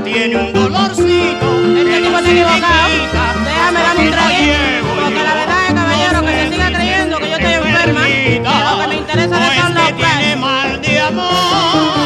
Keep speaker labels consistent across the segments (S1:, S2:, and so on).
S1: tiene un dolorcito.
S2: Este tipo está equivocado. Déjame darme un traguito. Porque la verdad es, caballero, que se siga creyendo que yo estoy enferma. Que lo que me interesa no son los
S1: tiene mal de amor.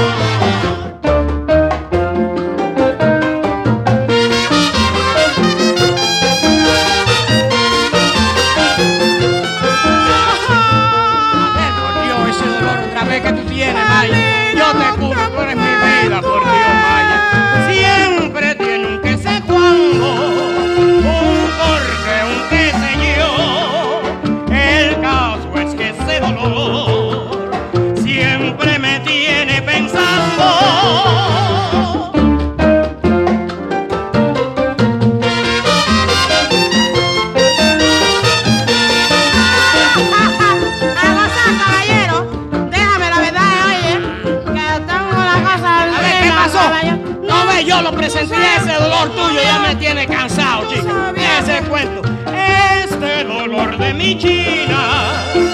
S1: Que tú tienes, Maya. Yo te curo, tú eres mi vida, por Dios, Maya. Siempre tiene un que sé cuándo, un porqué, un qué sé yo. El caso es que ese dolor siempre me tiene pensando. Yo lo presenté, ese dolor tuyo ya me tiene cansado, chica. Ese cuento, este dolor de mi China